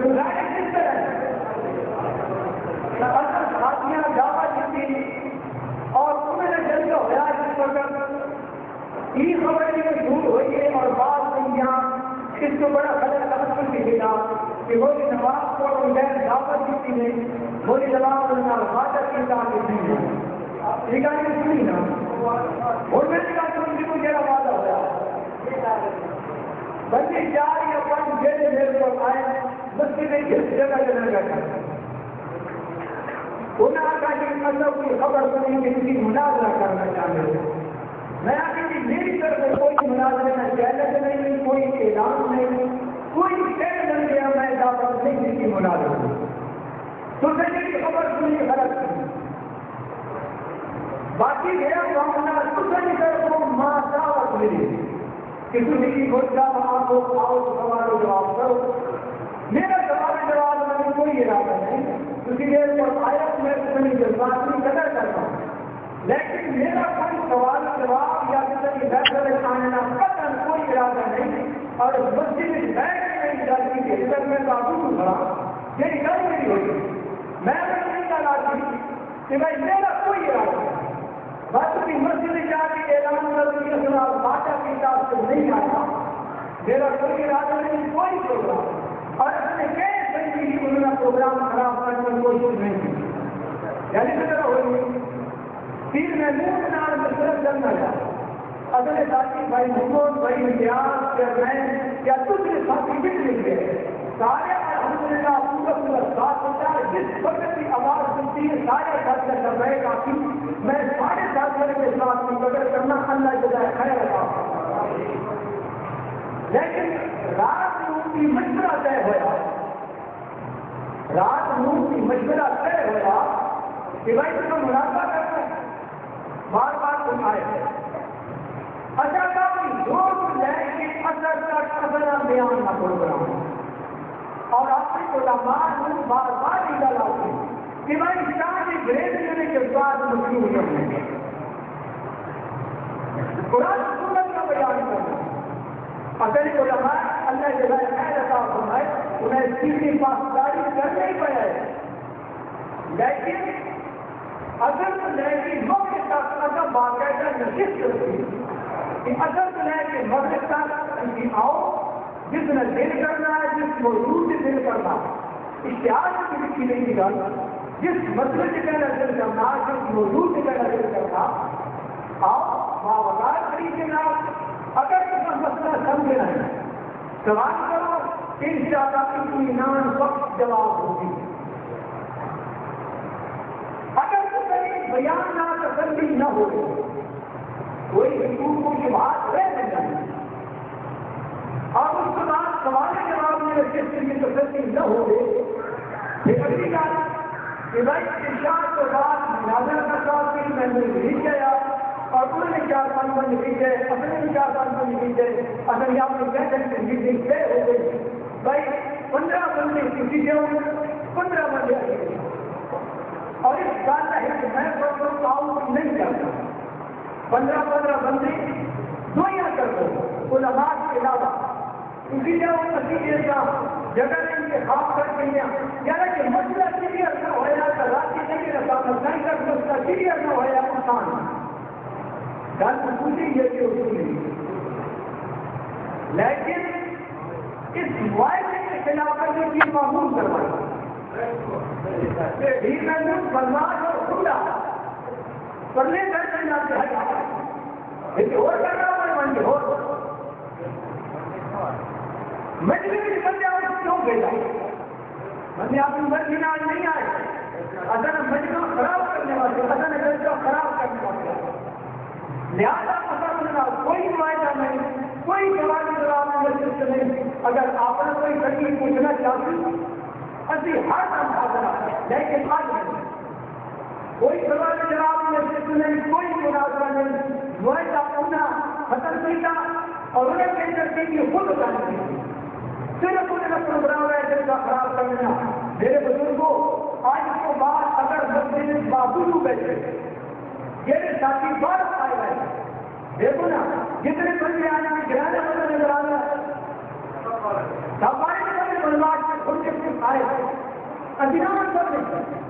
گزارے کس طرح اصل ساتھیاں دعوت دیتی اور تمہیں نے جلد ہوا جس وقت یہ خبر یہ دور ہوئی ہے اور بعض دنیا اس کو بڑا غلط تبصر بھی ملا کہ وہی نماز کو غیر دعوت دیتی ہے وہی نماز حاجت کی تعلیم نہیں ہے یہ گاڑی سنی نا اور میں نے کہا تم سے مجھے وعدہ ہوا بلکہ 4 یا 5 گھنٹے میرے کو آئے مسجد کس جگہ جگہ بیٹھا انہوں نے کہا کہ مطلب کی خبر سنی کہ کسی مناظرہ کرنا چاہتے ہیں میں آگے کہ میری طرف سے کوئی مناظرے کا چیلنج نہیں کوئی اعلان نہیں کوئی شہر بن گیا میں دعوت نہیں دی کی مناظرہ تو میری خبر سنی غلط تھی باقی میرا معاملہ دوسری طرف کو ماں دعوت ملی کہ تم کی گھوشا وہاں کو آؤ تو سوال و جواب کرو میرا سوال جواب میں کوئی ارادہ نہیں کسی دیر پر آیت میں اپنی جذبات کی قدر کرتا ہوں لیکن میرا کوئی سوال جواب یا کسی فیصلے کھانا قطعاً کوئی ارادہ نہیں اور مسجد میں بیٹھ کے نہیں جاتی کہ ادھر میں بابو کھڑا میری گل میری ہوئی میں نہیں ڈالا تھی کہ بھائی میرا کوئی ارادہ نہیں بس کی مسجد جا کے اعلان کرنے کے خلاف باٹا کی طرف سے نہیں آیا میرا کوئی ارادہ نہیں کوئی پروگرام اور اپنے کئی بندی کی انہوں نے پروگرام خراب کرنے کی کوشش نہیں کی یعنی طرح ہوئی پھر میں منہ نال مسئلہ کرنا چاہتا اگلے ساتھی بھائی محمود بھائی امتیاز چیئرمین یا دوسرے ساتھی بھی مل گئے سارے الحمدللہ پورا ساتھ ہوتا ہے جس وقت کی آواز سنتی ہے سارے ساتھ کر رہے کافی میں سارے ساتھیوں کے ساتھ کی قدر کرنا اللہ جزائے خیر رہا لیکن رات نو کی مشورہ طے ہوا رات نو کی مشورہ طے ہوا کہ بھائی تم منافع کرنا ہے بار بار تم آئے اچھا کافی زور لے کے اثر تک اثر بیان کا پروگرام اور اپنے علماء نے بار بار یہ گل آتی کہ بھائی اسلام کی گریز دینے کے بعد مسلم کرنے ہیں قرآن سنت کا بیان کرنا اگر علماء اللہ جزائے خیر عطا فرمائے انہیں اس چیز کی پاسداری کرنا ہی پڑے لیکن اگر تو لے کے مغرب تک اگر باقاعدہ نشست ہوتی کہ اگر تو لے کے مغرب تک آؤ جس نے دل کرنا ہے جس موضوع سے دل کرنا اشتہار کی لکھی نہیں کی گل جس مسئلے سے کہنا دل کرنا جس موضوع سے کہنا دل کرنا آؤ باوقار طریقے سے اگر کسی مسئلہ سمجھنا ہے سوال کرو انشاءاللہ اطمینان وقت جواب ہوگی اگر کوئی بیان نہ تسلی نہ ہو کوئی حقوق کو شبہات رہ نہیں اور اس کے بعد سوال جواب میں جس کی تسلی نہ ہو پھر اگلی بات کہ بھائی ارشاد کے بعد مناظرہ کا ساتھ بھی میں نے نہیں کیا اور انہوں نے 4-5 بند لکھے اپنے بھی 4-5 بند لکھے اگر یہاں پہ کہتے ہیں کہ میٹنگ طے ہو گئی بھائی 15 بندے کسی سے ہوں 15 بندے آئے اور اس بات ہے کہ میں پروگرام آؤٹ نہیں کرتا 15 بندے دنیا کر دو علماء کے علاوہ اسی طرح نتیجے کا جگہ انتخاب کر کے یعنی کہ مسئلہ کلیئر نہ ہوا تو راضی نہیں رہتا نہیں کر مسئلہ کلیئر نہ ہوا آسان گل پوچھی یہ کہ اصول نہیں لیکن اس معاہدے کے خلاف کرنے کی معمول کروائی برداشت اور کھلا پڑھنے کرنے جاتے ہیں اور کرنا ہوا بن ہو مجبوری بندے آپ کیوں بھیجا بندے آپ مرضی آج نہیں آئے اگر مجموعہ خراب کرنے والے اگر مجموعہ خراب کرنے والے لہٰذا پسند کوئی معاہدہ نہیں کوئی جواب نہیں اگر آپ نے کوئی تکلیف پوچھنا چاہتے اسی ہر کام حاضر لیکن آج نہیں کوئی سوال جواب نہیں کوئی مناظرہ نہیں معاہدہ پورا ختم نہیں تھا اور انہیں کہہ کرتے کہ خود جانتے صرف انہیں کا پروگرام ہے جن کا خراب کرنا میرے بزرگوں آج کے بعد اگر مسجد بابو بیٹھے یہ ساتھی بار آئے گئے دیکھو نا جتنے بندے آنے میں گرانے والا نظر آ رہا ہے ہمارے بنواس سے خود کے آئے ادینان کر دیں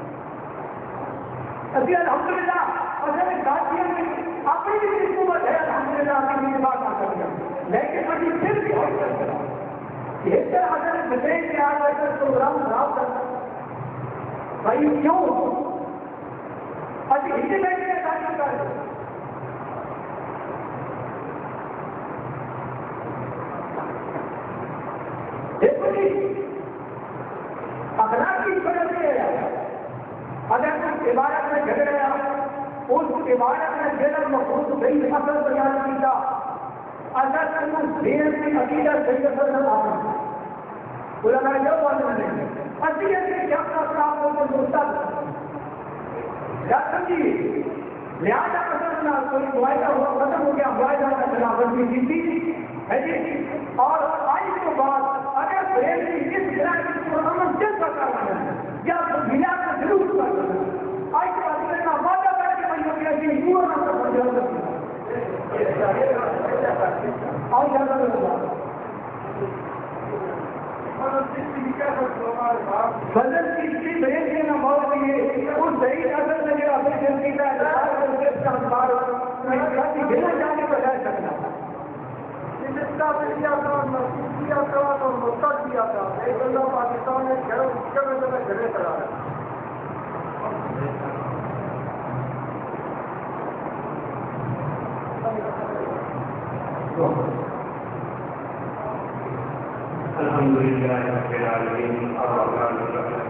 ابھی الحمدللہ اگر ساتھیوں میں اپنی بھی حکومت ہے الحمدللہ اپنی بھی بات آ کر لیکن ابھی پھر بھی ہو سکتا یہ طرح اگر بچے کے آ کر پروگرام خراب کرنا بھائی کیوں ابھی ہندی بیٹھے کا تعلیم کر دیکھو جی اخلاق کی وجہ سے اگر اس عبادت میں جھگڑا اس عبادت میں غیر مخصوص صحیح اثر بیان کیا اگر تم دین کی عقیدت صحیح اثر نہ آنا علماء جو بات نہیں اصلیت میں کیا کرتا آپ کو مستق کیا سمجھیے لہٰذا اثر نہ کوئی معاہدہ ہوا ختم ہو گیا معاہدہ کا خلاف ورزی کی تھی ہے جی اور آج کے بعد اگر دین کی اس طرح کی عمل جلد کا کرنا ہے یا بنا کا ضرور کرنا ہے آج کے بعد اتنا وعدہ کر کے بھائی ہو گیا کہ پورا نہ کر اور زیادہ فضل کی بہن کے نہ موت لیے اس صحیح اثر میں جو اپنی زندگی کا بنا جانے پر رہ سکتا پاکستان میں جھگڑے کرا ہے الحمدللہ رب العالمین الرحمن الرحیم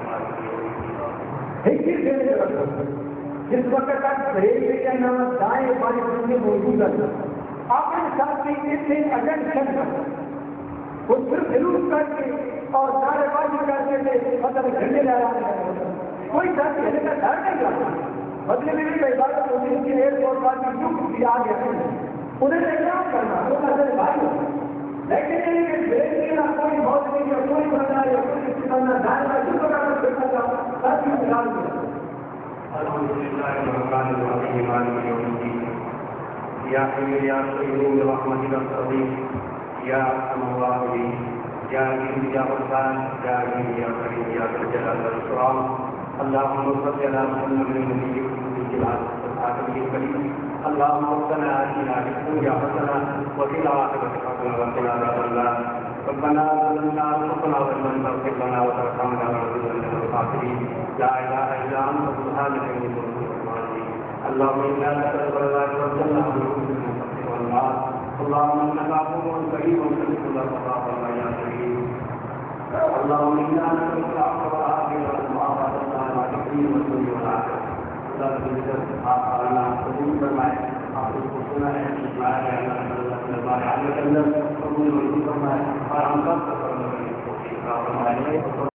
جس وقت تک ریلوے کا نام دائیں بائیں میں موجود ہے اپنے ساتھ ایجنٹ وہ صرف ضرور کر کے اور دائیں بازی کرتے تھے مطلب جھنڈے لہرا رہے کوئی ساتھی ہلے کا ڈر نہیں کرتا بدلے میں بھی عبادت ہوتی ہے کہ ایئرپورٹ والی کیوں کسی آ گیا انہیں احترام کرنا وہ نظر بھائی لیکن کوئی بہت نہیں یا کوئی بنا یا کوئی کسی بننا دائیں بازی بنانا بیٹھا تھا ساتھی نکال دیا الحمدللہ الرحمن الرحیم مالک یوم الدین یا حی یا قیوم برحمتک استغیث یا ارحم الراحمین یا عزیز یا غفار یا عزیز یا کریم یا ذا الجلال والاکرام اللهم صل على محمد النبي الكريم اللهم ربنا آتنا في الدنيا حسنة وفي الآخرة حسنة وقنا عذاب النار ربنا ظلمنا أنفسنا وإن لم تغفر لنا وترحمنا لنكونن من الخاسرين لا إله إلا أنت سبحانك إني كنت من الظالمين اللهم إنا نسألك الهدى والجنة والنار اللهم إنك عفو كريم تحب العفو يا كريم اللهم إنا نسألك العفو والعافية والمعافاة على الدين والدنيا والآخرة لا تجد آخرنا قبول فرمائے آپ کو سنا ہے اللہ علیہ وسلم قبول فرمائے اور ہم سب کو فرمائے